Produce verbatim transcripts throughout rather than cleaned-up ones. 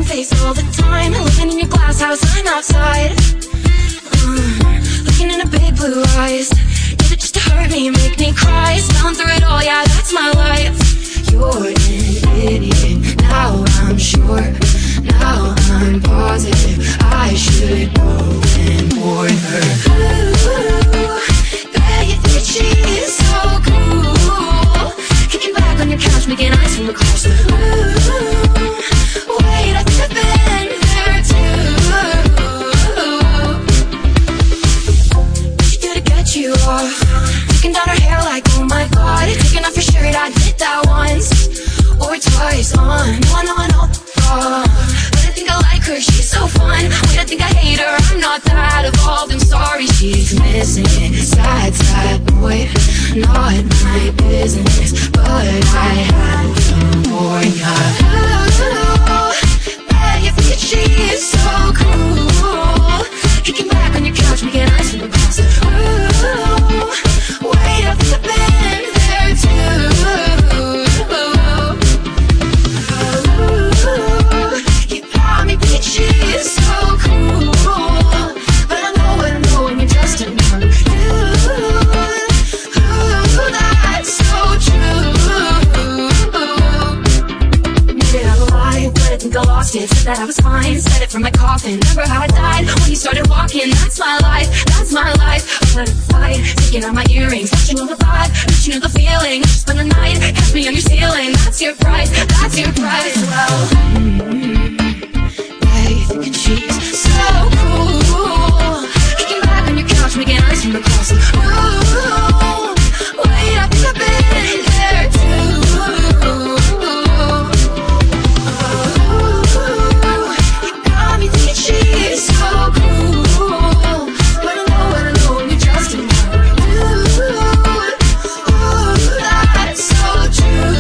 face all the time. Living in your glass house, I'm outside. uh, Looking in a big blue eyes. Did it just to hurt me, make me cry. Smelling through it all, yeah, that's my life. You're an idiot, now I'm sure. Now I'm positive I should go and warn her. Ooh, yeah, you think she's so cool. Kicking back on your couch, making eyes from across the room. Wait, I think I've been there too. What she do to get you off? Taking down her hair like, oh my god. Taking off your shirt, I did that once or twice on one on all. But I think I like her, she's so fun. Wait, I think I hate her, I'm not that evolved. I'm sorry, she's missing it. Sad, sad boy, not my business, but I had to warn ya. Ooh, yeah, you think she's so cool. Kicking back on your couch, making eyes from across the room. Wait, I think I've been there too. She's so cool, but I know what I know when you're just another dude. Ooh, that's so true. Admit I lied, but I think I lost it. Said that I was fine, said it from my coffin. Remember how I died when you started walking? That's my life, that's my life. I let it fight, taking out my earrings, touching on the vibe, reaching out the feeling. Just spend the night, catch me on your ceiling. That's your price, that's your price. Well, mm-hmm. Thinking she's so cool. Kicking back on your couch, making eyes from across the room. Wait, I think I've been there too. You got me thinking she's so cool, but I know what I know when you're just another dude. Ooh, that's so true.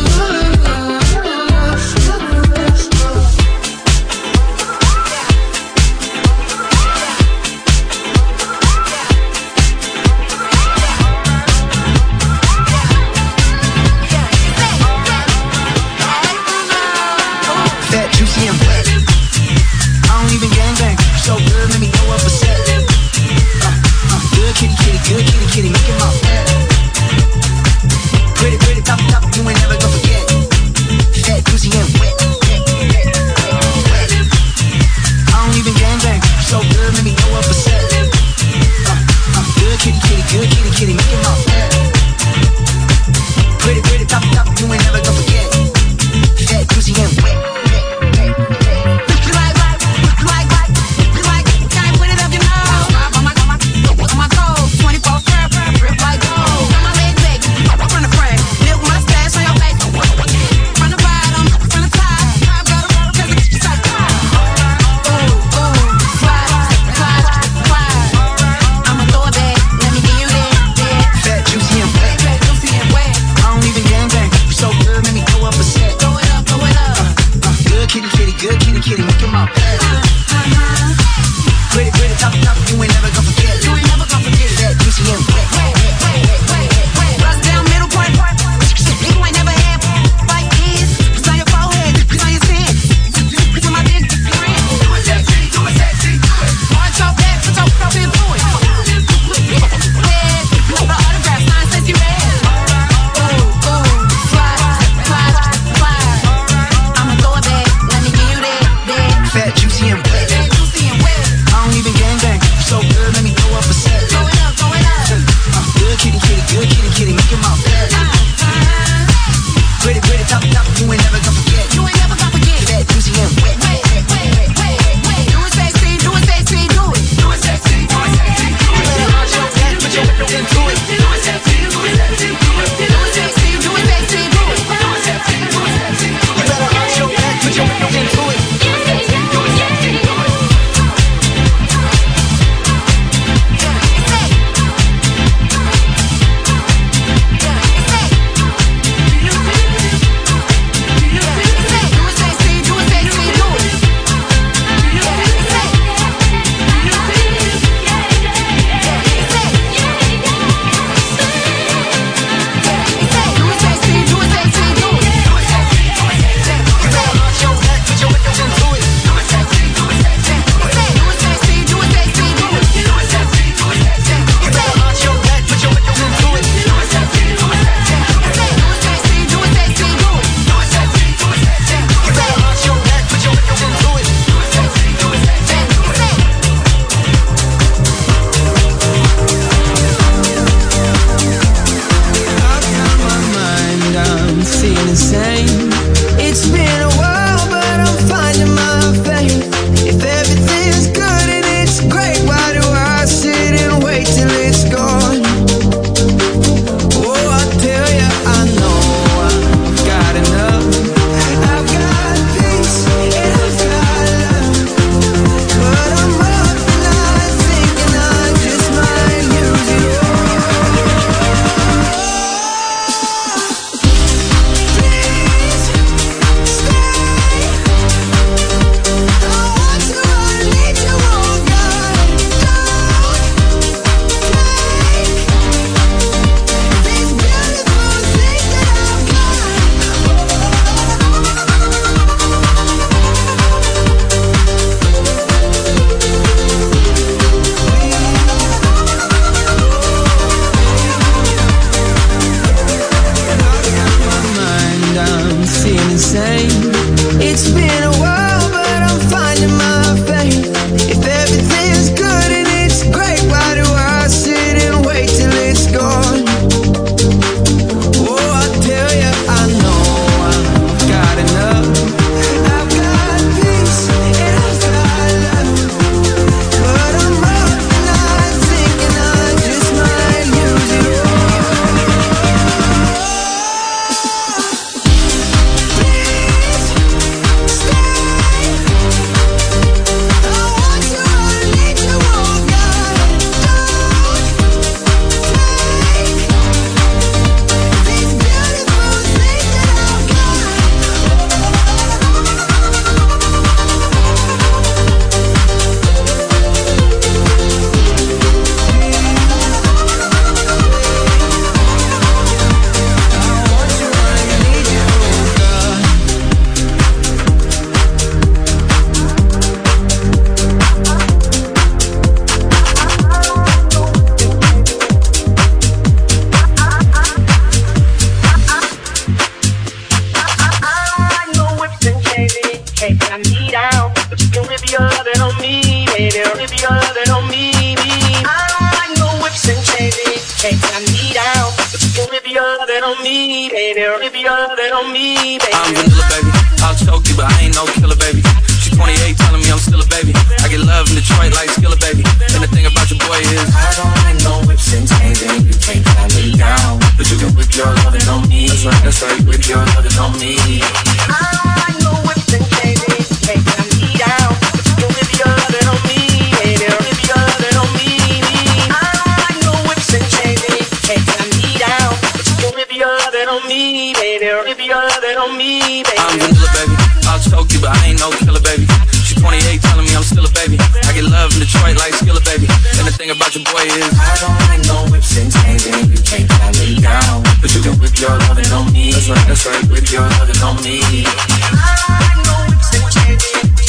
baby. If you're loving on me, me. I don't like no whips and chains. Can't tie me down. But you can if you're loving on me, baby. If you're loving on me, baby. I'm vanilla, baby. I'll choke you, but I ain't no killer, baby. She twenty-eight, telling me I'm still a baby. I get love in Detroit like Skilla, baby. And the thing about your boy is I don't like no whips and chains, and you can't tie me down. But you can whip your loving on me. That's right, that's right, whip your loving on me. I don't like no whips and chains, and you can't tie me down. But you can whip your loving on me, baby. Whip your loving on me. I don't like no whips and chains, and you can't tie me down. But you can whip your loving on me, baby. Whip your loving on me, baby. I'm vanilla, baby. I'll choke you, but I ain't no killer, baby. She twenty-eight, telling me I'm still a baby. I get love in Detroit like Skilla, baby. And the thing about your boy is I don't like no whips and chains, and you can't tie me down. But you can whip your loving on me. That's right, that's right, whip your loving on me. I don't like no whips and chains.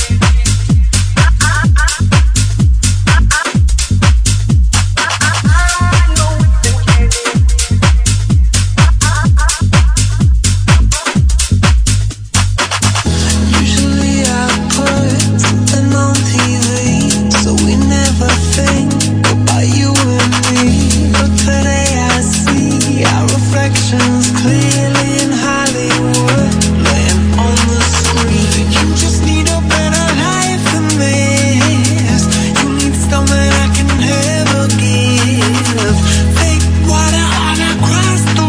Clearly in Hollywood, laying on the screen. You just need a better life than this. You need something I can never give. Fake water all across the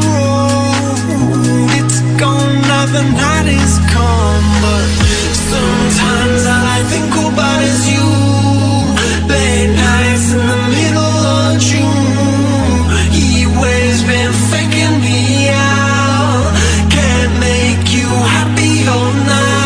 road. It's gone, now the night is come. But sometimes all I think about is you. Late nights in the middle of June. He waves been faking me out. Can't make you happier now.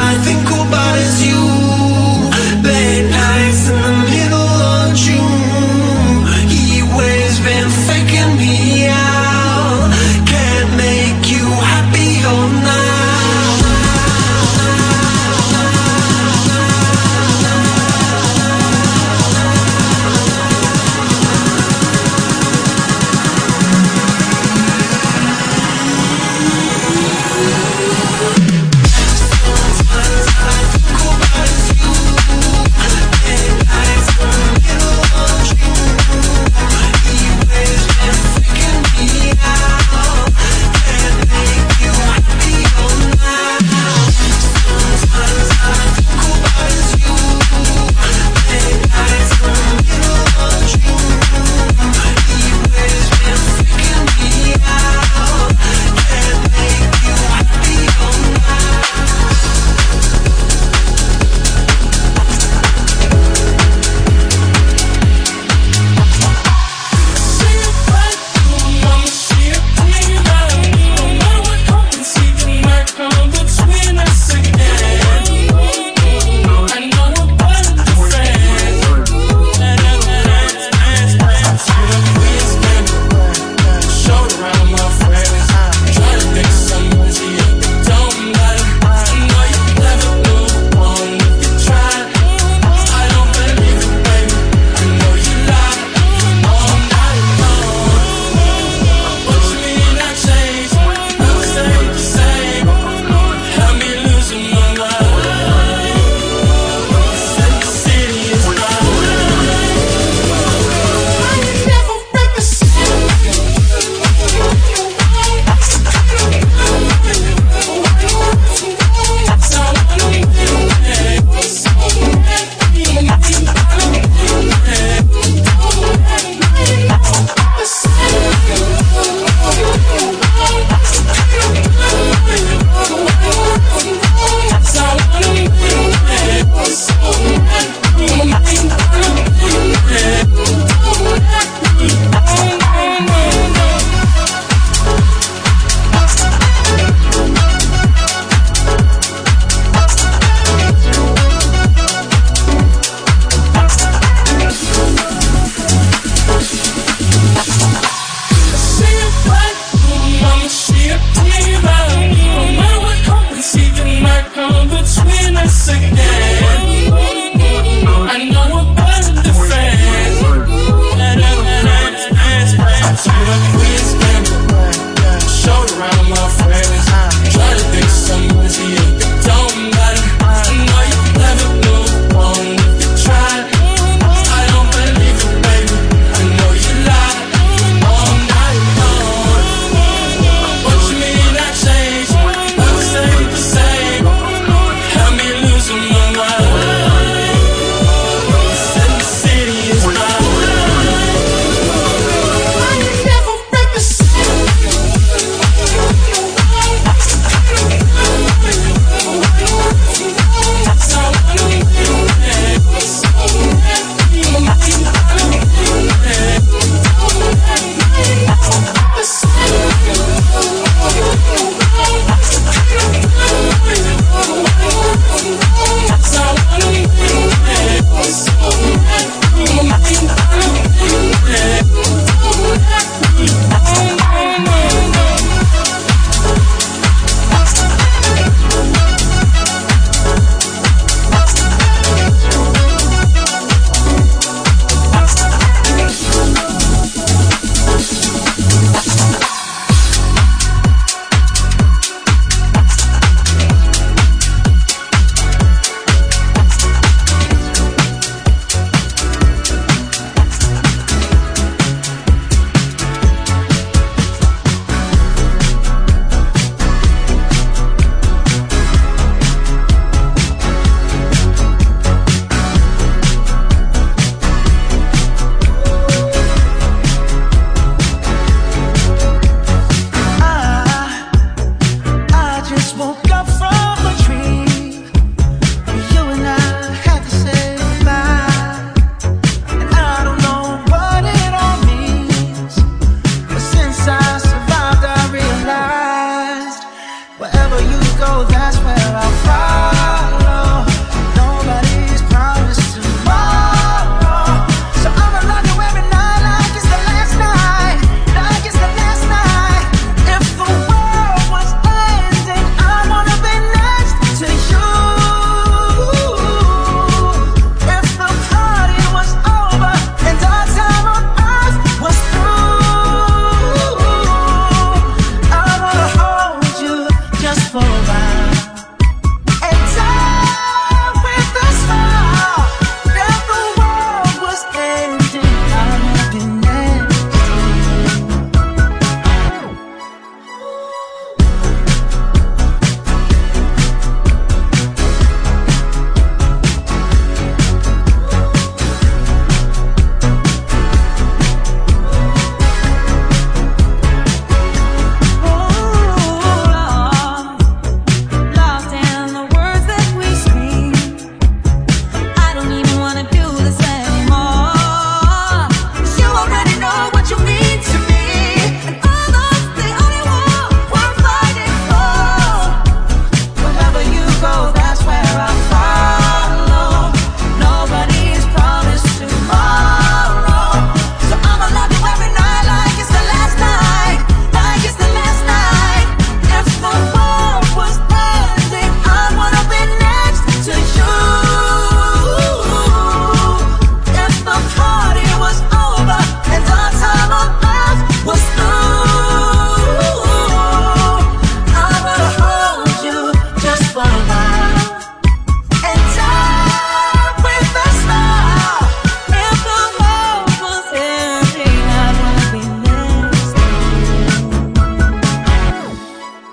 Late nights in the middle of June.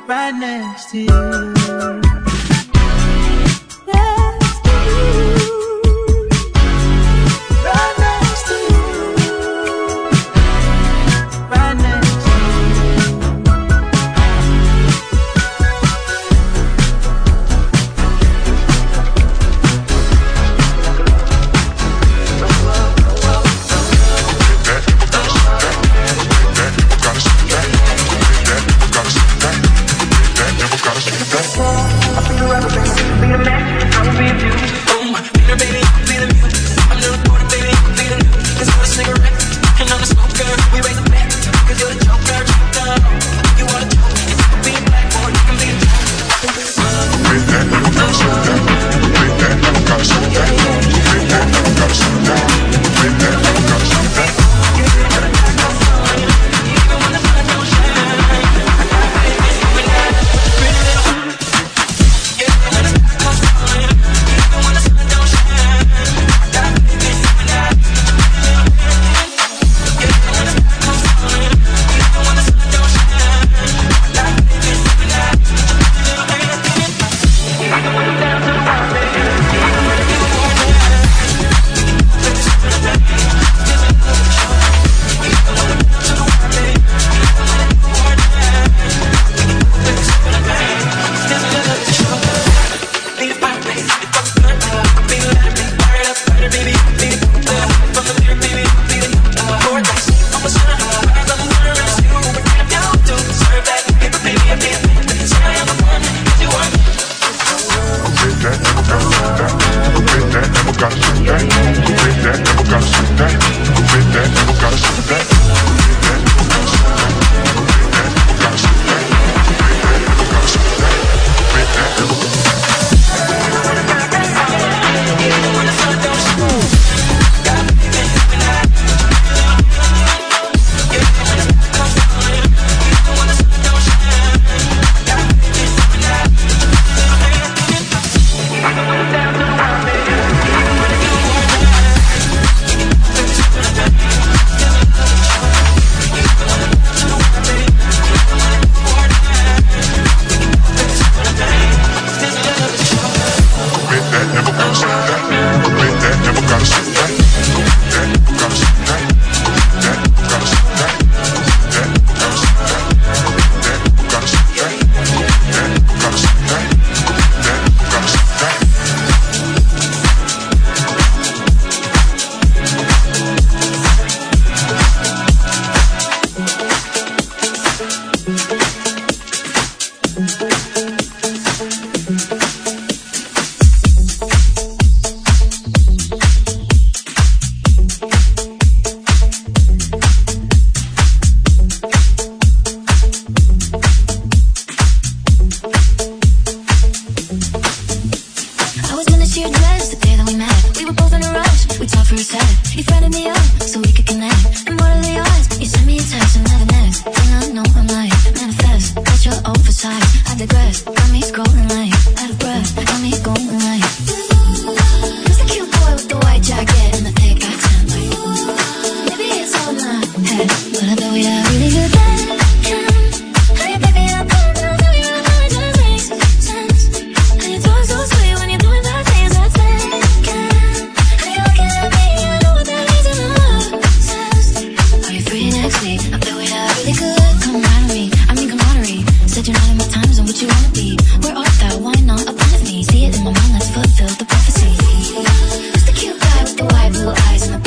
right next to you. See it in my mind, let's fulfill the prophecy. Just a cute guy with the white blue eyes and the